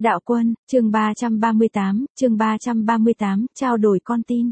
Đạo Quân, chương 338, trao đổi con tin.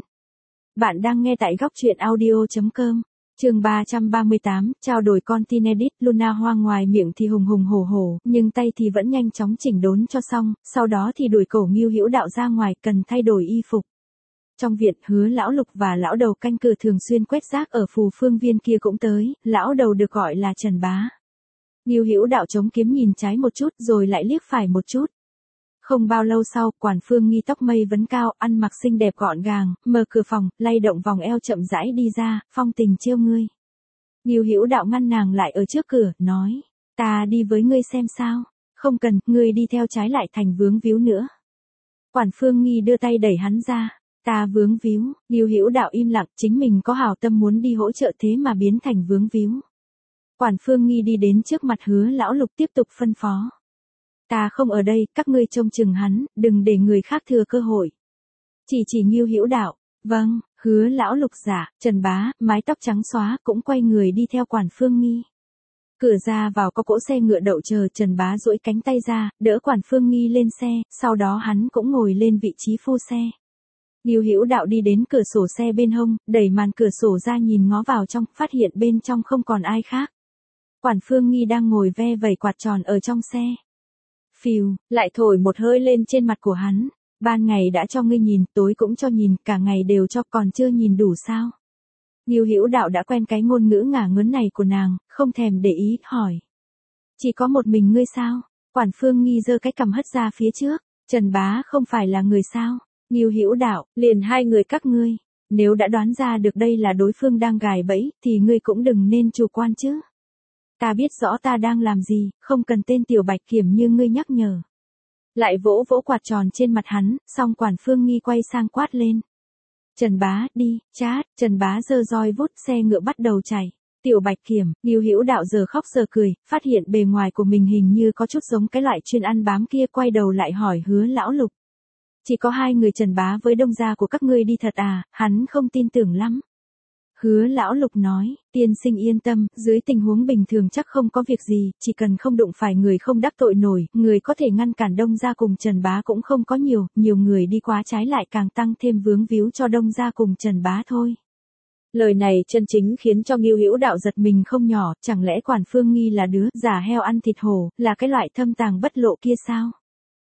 Bạn đang nghe tại góc truyện audio.com. Chương 338, trao đổi con tin edit. Luna Hoang ngoài miệng thì hùng hùng hổ hổ, nhưng tay thì vẫn nhanh chóng chỉnh đốn cho xong, sau đó thì đuổi cổ Ngưu Hữu Đạo ra ngoài, cần thay đổi y phục. Trong viện, Hứa lão Lục và lão đầu canh cửa thường xuyên quét rác ở Phù Phương Viên kia cũng tới, lão đầu được gọi là Trần Bá. Ngưu Hữu Đạo chống kiếm nhìn trái một chút rồi lại liếc phải một chút. Không bao lâu sau, Quản Phương Nghi tóc mây vấn cao, ăn mặc xinh đẹp gọn gàng, mở cửa phòng, lay động vòng eo chậm rãi đi ra, phong tình trêu ngươi. Ngưu Hữu Đạo ngăn nàng lại ở trước cửa, nói, ta đi với ngươi xem sao, không cần, ngươi đi theo trái lại thành vướng víu nữa. Quản Phương Nghi đưa tay đẩy hắn ra, ta vướng víu. Ngưu Hữu Đạo im lặng, chính mình có hảo tâm muốn đi hỗ trợ thế mà biến thành vướng víu. Quản Phương Nghi đi đến trước mặt Hứa lão Lục tiếp tục phân phó. Ta không ở đây, các ngươi trông chừng hắn, đừng để người khác thừa cơ hội. Chỉ Ngưu Hữu Đạo, vâng. Hứa lão Lục giả, Trần Bá, mái tóc trắng xóa, cũng quay người đi theo Quản Phương Nghi. Cửa ra vào có cỗ xe ngựa đậu chờ, Trần Bá duỗi cánh tay ra, đỡ Quản Phương Nghi lên xe, sau đó hắn cũng ngồi lên vị trí phu xe. Ngưu Hữu Đạo đi đến cửa sổ xe bên hông, đẩy màn cửa sổ ra nhìn ngó vào trong, phát hiện bên trong không còn ai khác. Quản Phương Nghi đang ngồi ve vẩy quạt tròn ở trong xe. Phìu, lại thổi một hơi lên trên mặt của hắn. Ban ngày đã cho ngươi nhìn, tối cũng cho nhìn, cả ngày đều cho, còn chưa nhìn đủ sao? Ngưu Hữu Đạo đã quen cái ngôn ngữ ngả ngớn này của nàng, không thèm để ý, hỏi. Chỉ có một mình ngươi sao? Quản Phương Nghi giơ cái cằm hất ra phía trước. Trần Bá không phải là người sao? Ngưu Hữu Đạo, liền hai người các ngươi. Nếu đã đoán ra được đây là đối phương đang gài bẫy, thì ngươi cũng đừng nên chủ quan chứ. Ta biết rõ ta đang làm gì, không cần tên tiểu bạch kiểm như ngươi nhắc nhở. Lại vỗ vỗ quạt tròn trên mặt hắn, xong Quản Phương Nghi quay sang quát lên. Trần Bá, đi, chát. Trần Bá giơ roi vút, xe ngựa bắt đầu chạy. Tiểu bạch kiểm, Ngưu Hữu Đạo giờ khóc giờ cười, phát hiện bề ngoài của mình hình như có chút giống cái loại chuyên ăn bám kia, quay đầu lại hỏi Hứa lão Lục. Chỉ có hai người Trần Bá với đông gia của các ngươi đi thật à? Hắn không tin tưởng lắm. Hứa lão Lục nói, tiên sinh yên tâm, dưới tình huống bình thường chắc không có việc gì, chỉ cần không đụng phải người không đắc tội nổi, người có thể ngăn cản đông gia cùng Trần Bá cũng không có nhiều người đi quá trái lại càng tăng thêm vướng víu cho đông gia cùng Trần Bá thôi. Lời này chân chính khiến cho Ngưu Hữu Đạo giật mình không nhỏ, chẳng lẽ Quản Phương Nghi là đứa giả heo ăn thịt hổ, là cái loại thâm tàng bất lộ kia sao?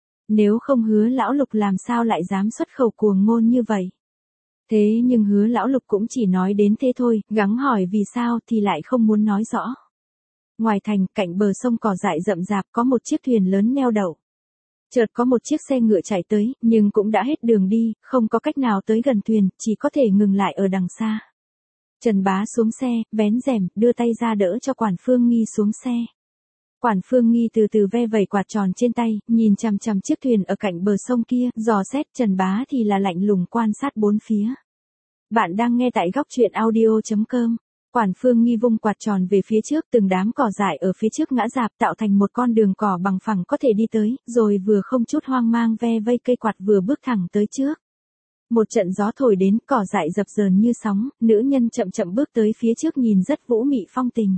Nếu không Hứa lão Lục làm sao lại dám xuất khẩu cuồng ngôn như vậy? Thế nhưng Hứa lão Lục cũng chỉ nói đến thế thôi, gắng hỏi vì sao thì lại không muốn nói rõ. Ngoài thành, cạnh bờ sông cỏ dại rậm rạp có một chiếc thuyền lớn neo đậu. Chợt có một chiếc xe ngựa chạy tới, nhưng cũng đã hết đường đi, không có cách nào tới gần thuyền, chỉ có thể ngừng lại ở đằng xa. Trần Bá xuống xe, vén rèm, đưa tay ra đỡ cho Quản Phương Nghi xuống xe. Quản Phương Nghi từ từ ve vẩy quạt tròn trên tay, nhìn chằm chằm chiếc thuyền ở cạnh bờ sông kia, dò xét. Trần Bá thì là lạnh lùng quan sát bốn phía. Bạn đang nghe tại góc truyện audio.com. Quản Phương Nghi vung quạt tròn về phía trước, từng đám cỏ dại ở phía trước ngã rạp tạo thành một con đường cỏ bằng phẳng có thể đi tới, rồi vừa không chút hoang mang ve vây cây quạt vừa bước thẳng tới trước. Một trận gió thổi đến, cỏ dại dập dờn như sóng, nữ nhân chậm chậm bước tới phía trước nhìn rất vũ mị phong tình.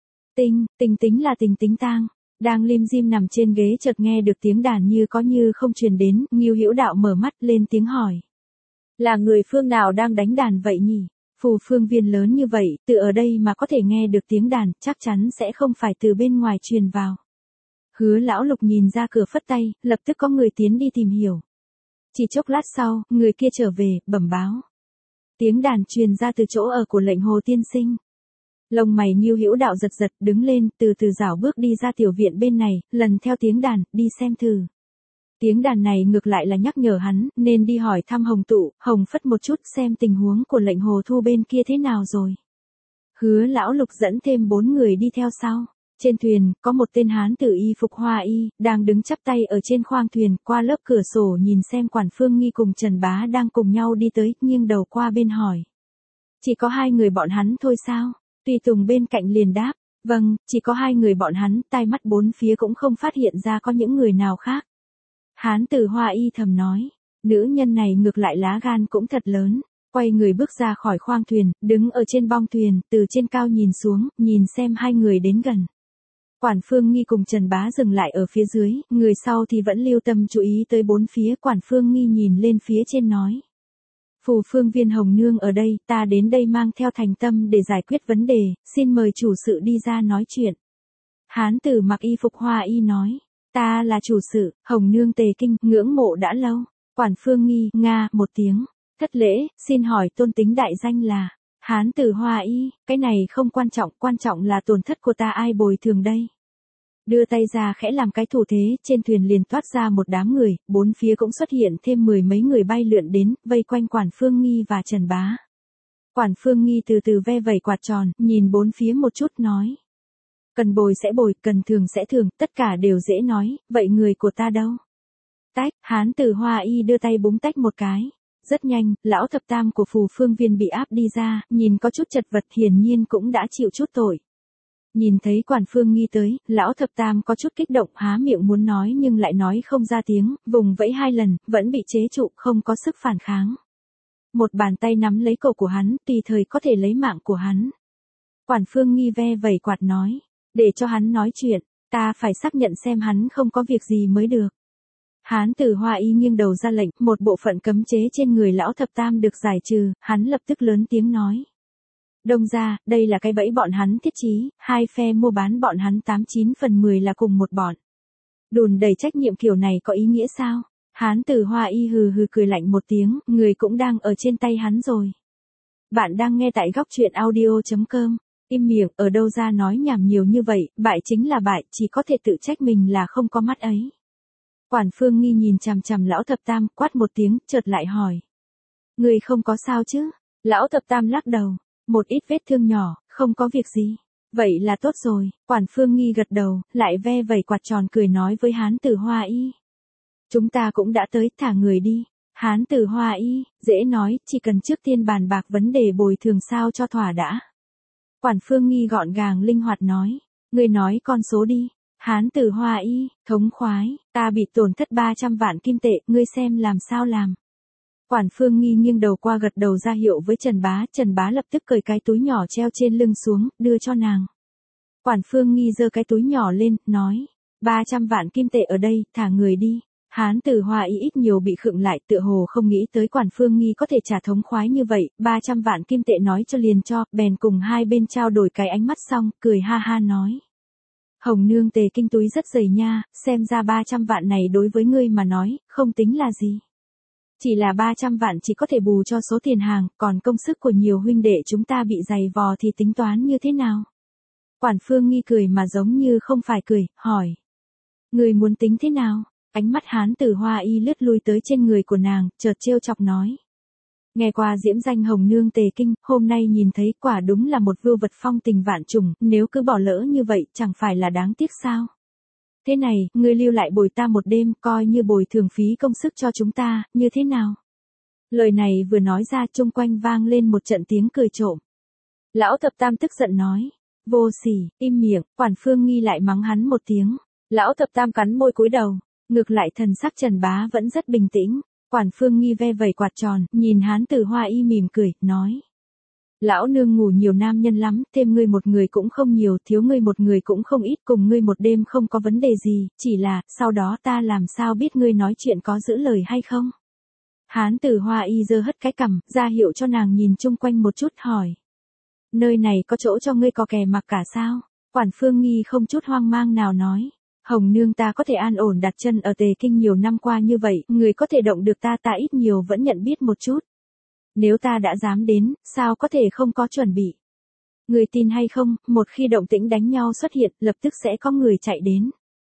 Tính là Tính Tang, đang lim dim nằm trên ghế chợt nghe được tiếng đàn như có như không truyền đến, Ngưu Hữu Đạo mở mắt lên tiếng hỏi. Là người phương nào đang đánh đàn vậy nhỉ? Phù Phương Viên lớn như vậy, từ ở đây mà có thể nghe được tiếng đàn, chắc chắn sẽ không phải từ bên ngoài truyền vào. Hứa lão Lục nhìn ra cửa phất tay, lập tức có người tiến đi tìm hiểu. Chỉ chốc lát sau, người kia trở về, bẩm báo. Tiếng đàn truyền ra từ chỗ ở của lệnh Hồ tiên sinh. Lông mày Ngưu Hữu Đạo giật giật, đứng lên, từ từ rảo bước đi ra tiểu viện bên này, lần theo tiếng đàn, đi xem thử. Tiếng đàn này ngược lại là nhắc nhở hắn, nên đi hỏi thăm Hồng Tụ, Hồng Phất một chút xem tình huống của lệnh Hồ Thu bên kia thế nào rồi. Hứa lão Lục dẫn thêm 4 người đi theo sau. Trên thuyền, có một tên hán tử y phục hoa y, đang đứng chắp tay ở trên khoang thuyền, qua lớp cửa sổ nhìn xem Quản Phương Nghi cùng Trần Bá đang cùng nhau đi tới, nghiêng đầu qua bên hỏi. Chỉ có hai người bọn hắn thôi sao? Tùy Tùng bên cạnh liền đáp, vâng, chỉ có hai người bọn hắn, tai mắt bốn phía cũng không phát hiện ra có những người nào khác. Hán tử hoa y thầm nói, nữ nhân này ngược lại lá gan cũng thật lớn, quay người bước ra khỏi khoang thuyền, đứng ở trên bong thuyền, từ trên cao nhìn xuống, nhìn xem hai người đến gần. Quản Phương Nghi cùng Trần Bá dừng lại ở phía dưới, người sau thì vẫn lưu tâm chú ý tới bốn phía. Quản Phương Nghi nhìn lên phía trên nói. Phù Phương Viên Hồng Nương ở đây, ta đến đây mang theo thành tâm để giải quyết vấn đề, xin mời chủ sự đi ra nói chuyện. Hán tử mặc y phục hoa y nói. Ta là chủ sự, Hồng Nương Tề Kinh, ngưỡng mộ đã lâu. Quản Phương Nghi, nga, một tiếng. Thất lễ, xin hỏi tôn tính đại danh là. Hán tử hoa y, cái này không quan trọng là tổn thất của ta ai bồi thường đây. Đưa tay ra khẽ làm cái thủ thế, trên thuyền liền toát ra một đám người, bốn phía cũng xuất hiện thêm 10 mấy người bay lượn đến, vây quanh Quản Phương Nghi và Trần Bá. Quản Phương Nghi từ từ ve vẩy quạt tròn, nhìn bốn phía một chút nói. Cần bồi sẽ bồi, cần thường sẽ thường, tất cả đều dễ nói, vậy người của ta đâu? Tách, hán tử hoa y đưa tay búng tách một cái. Rất nhanh, lão thập tam của Phù Phương Viên bị áp đi ra, nhìn có chút chật vật hiển nhiên cũng đã chịu chút tội. Nhìn thấy Quản Phương Nghi tới, lão thập tam có chút kích động há miệng muốn nói nhưng lại nói không ra tiếng, vùng vẫy 2 lần, vẫn bị chế trụ, không có sức phản kháng. Một bàn tay nắm lấy cổ của hắn, tùy thời có thể lấy mạng của hắn. Quản Phương Nghi ve vẩy quạt nói, để cho hắn nói chuyện, ta phải xác nhận xem hắn không có việc gì mới được. Hán tử hoa y nghiêng đầu ra lệnh, một bộ phận cấm chế trên người lão thập tam được giải trừ, hắn lập tức lớn tiếng nói. Đông ra, đây là cái bẫy bọn hắn thiết trí, hai phe mua bán bọn hắn 89 phần 10 là cùng một bọn. Đùn đầy trách nhiệm kiểu này có ý nghĩa sao? Hán tử hoa y hừ hừ cười lạnh một tiếng, người cũng đang ở trên tay hắn rồi. Bạn đang nghe tại góc truyện audio.com. Im miệng, ở đâu ra nói nhảm nhiều như vậy, bại chính là bại, chỉ có thể tự trách mình là không có mắt ấy. Quản Phương Nghi nhìn chằm chằm lão thập tam, quát một tiếng, chợt lại hỏi. Người không có sao chứ? Lão thập tam lắc đầu, một ít vết thương nhỏ, không có việc gì. Vậy là tốt rồi, Quản Phương Nghi gật đầu, lại ve vẩy quạt tròn cười nói với hán tử hoa y. Chúng ta cũng đã tới, thả người đi. Hán tử hoa y, dễ nói, chỉ cần trước tiên bàn bạc vấn đề bồi thường sao cho thỏa đã. Quản Phương Nghi gọn gàng linh hoạt nói, người nói con số đi. Hán tử hoa y, thống khoái, ta bị tổn thất 300 vạn kim tệ, ngươi xem làm sao làm. Quản Phương Nghi nghiêng đầu qua gật đầu ra hiệu với Trần Bá lập tức cởi cái túi nhỏ treo trên lưng xuống, đưa cho nàng. Quản Phương Nghi giơ cái túi nhỏ lên, nói, 300 vạn kim tệ ở đây, thả người đi. Hán tử hoa y ít nhiều bị khựng lại, tựa hồ không nghĩ tới Quản Phương Nghi có thể trả thống khoái như vậy, 300 vạn kim tệ nói cho liền cho, bèn cùng hai bên trao đổi cái ánh mắt xong, cười ha ha nói. Hồng Nương Tề Kinh túi rất dày nha, xem ra 300 vạn này đối với ngươi mà nói, không tính là gì. Chỉ là 300 vạn chỉ có thể bù cho số tiền hàng, còn công sức của nhiều huynh đệ chúng ta bị dày vò thì tính toán như thế nào? Quản Phương Nghi cười mà giống như không phải cười, hỏi. Người muốn tính thế nào? Ánh mắt hán tử hoa y lướt lui tới trên người của nàng, chợt trêu chọc nói. Nghe qua diễm danh Hồng Nương Tề Kinh, hôm nay nhìn thấy quả đúng là một vưu vật phong tình vạn trùng, nếu cứ bỏ lỡ như vậy chẳng phải là đáng tiếc sao? Thế này, ngươi lưu lại bồi ta một đêm, coi như bồi thường phí công sức cho chúng ta, như thế nào? Lời này vừa nói ra chung quanh vang lên một trận tiếng cười trộm. Lão thập tam tức giận nói, vô sỉ, im miệng, Quản Phương Nghi lại mắng hắn một tiếng. Lão thập tam cắn môi cúi đầu, ngược lại thần sắc Trần Bá vẫn rất bình tĩnh. Quản Phương Nghi ve vẩy quạt tròn, nhìn hán tử hoa y mỉm cười, nói. Lão nương ngủ nhiều nam nhân lắm, thêm ngươi một người cũng không nhiều, thiếu ngươi một người cũng không ít, cùng ngươi một đêm không có vấn đề gì, chỉ là, sau đó ta làm sao biết ngươi nói chuyện có giữ lời hay không? Hán tử hoa y giơ hất cái cằm, ra hiệu cho nàng nhìn chung quanh một chút hỏi. Nơi này có chỗ cho ngươi có kè mặc cả sao? Quản Phương Nghi không chút hoang mang nào nói. Hồng Nương ta có thể an ổn đặt chân ở Tề Kinh nhiều năm qua như vậy, người có thể động được ta ít nhiều vẫn nhận biết một chút. Nếu ta đã dám đến, sao có thể không có chuẩn bị? Người tin hay không, một khi động tĩnh đánh nhau xuất hiện, lập tức sẽ có người chạy đến.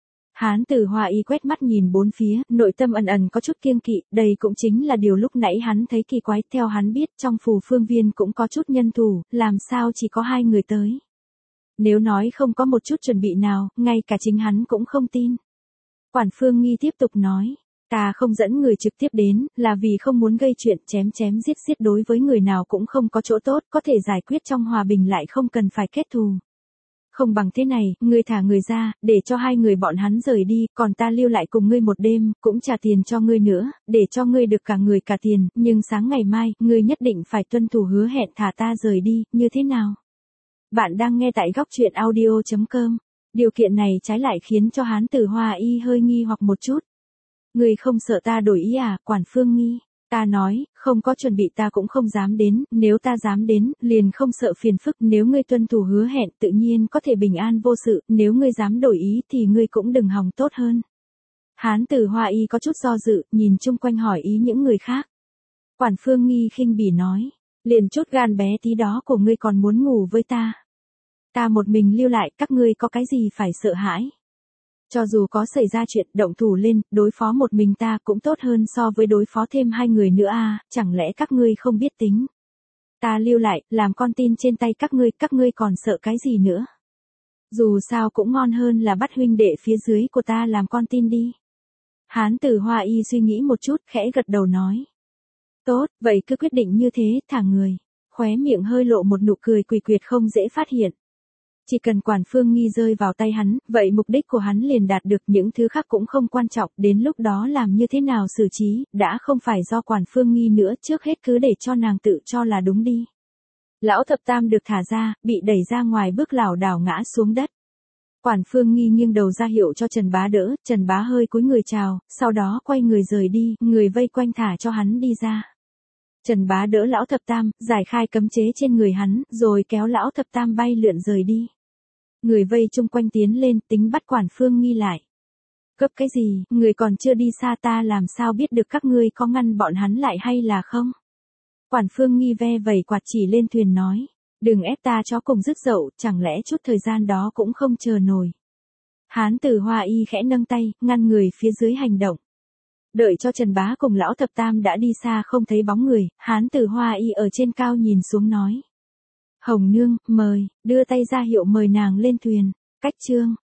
Hán tử hoa y quét mắt nhìn bốn phía, nội tâm ẩn ẩn có chút kiêng kỵ, đây cũng chính là điều lúc nãy hắn thấy kỳ quái, theo hắn biết trong Phù Phương Viên cũng có chút nhân thủ, làm sao chỉ có 2 người tới. Nếu nói không có một chút chuẩn bị nào, ngay cả chính hắn cũng không tin. Quản Phương Nghi tiếp tục nói, ta không dẫn người trực tiếp đến, là vì không muốn gây chuyện chém giết đối với người nào cũng không có chỗ tốt, có thể giải quyết trong hòa bình lại không cần phải kết thù. Không bằng thế này, ngươi thả người ra, để cho 2 người bọn hắn rời đi, còn ta lưu lại cùng ngươi một đêm, cũng trả tiền cho ngươi nữa, để cho ngươi được cả người cả tiền, nhưng sáng ngày mai, ngươi nhất định phải tuân thủ hứa hẹn thả ta rời đi, như thế nào? Bạn đang nghe tại góc truyện audio.com. Điều kiện này trái lại khiến cho Hán Tử Hoa Y hơi nghi hoặc một chút. Ngươi không sợ ta đổi ý à, Quản Phương Nghi? Ta nói, không có chuẩn bị ta cũng không dám đến, nếu ta dám đến, liền không sợ phiền phức, nếu ngươi tuân thủ hứa hẹn tự nhiên có thể bình an vô sự, nếu ngươi dám đổi ý thì ngươi cũng đừng hòng tốt hơn. Hán Tử Hoa Y có chút do dự, nhìn chung quanh hỏi ý những người khác. Quản Phương Nghi khinh bỉ nói, liền chút gan bé tí đó của ngươi còn muốn ngủ với ta. Ta một mình lưu lại, các ngươi có cái gì phải sợ hãi. Cho dù có xảy ra chuyện động thủ lên, đối phó một mình ta cũng tốt hơn so với đối phó thêm 2 người nữa à, chẳng lẽ các ngươi không biết tính. Ta lưu lại, làm con tin trên tay các ngươi còn sợ cái gì nữa. Dù sao cũng ngon hơn là bắt huynh đệ phía dưới của ta làm con tin đi. Hán Tử Hoa Y suy nghĩ một chút, khẽ gật đầu nói. Tốt, vậy cứ quyết định như thế, thả người. Khóe miệng hơi lộ một nụ cười quỷ quyệt không dễ phát hiện. Chỉ cần Quản Phương Nghi rơi vào tay hắn, vậy mục đích của hắn liền đạt được, những thứ khác cũng không quan trọng, đến lúc đó làm như thế nào xử trí, đã không phải do Quản Phương Nghi nữa, trước hết cứ để cho nàng tự cho là đúng đi. Lão thập tam được thả ra, bị đẩy ra ngoài bước lảo đảo ngã xuống đất. Quản Phương Nghi nghiêng đầu ra hiệu cho Trần Bá đỡ, Trần Bá hơi cúi người chào, sau đó quay người rời đi, người vây quanh thả cho hắn đi ra. Trần Bá đỡ lão thập tam, giải khai cấm chế trên người hắn, rồi kéo lão thập tam bay lượn rời đi. Người vây chung quanh tiến lên, tính bắt Quản Phương Nghi lại. Gấp cái gì, người còn chưa đi xa ta làm sao biết được các ngươi có ngăn bọn hắn lại hay là không? Quản Phương Nghi ve vẩy quạt chỉ lên thuyền nói. Đừng ép ta cho cùng rứt dậu, chẳng lẽ chút thời gian đó cũng không chờ nổi. Hán Tử Hoa Y khẽ nâng tay, ngăn người phía dưới hành động. Đợi cho Trần Bá cùng lão thập tam đã đi xa không thấy bóng người, Hán Tử Hoa Y ở trên cao nhìn xuống nói. Hồng Nương, mời, đưa tay ra hiệu mời nàng lên thuyền. Cách chương.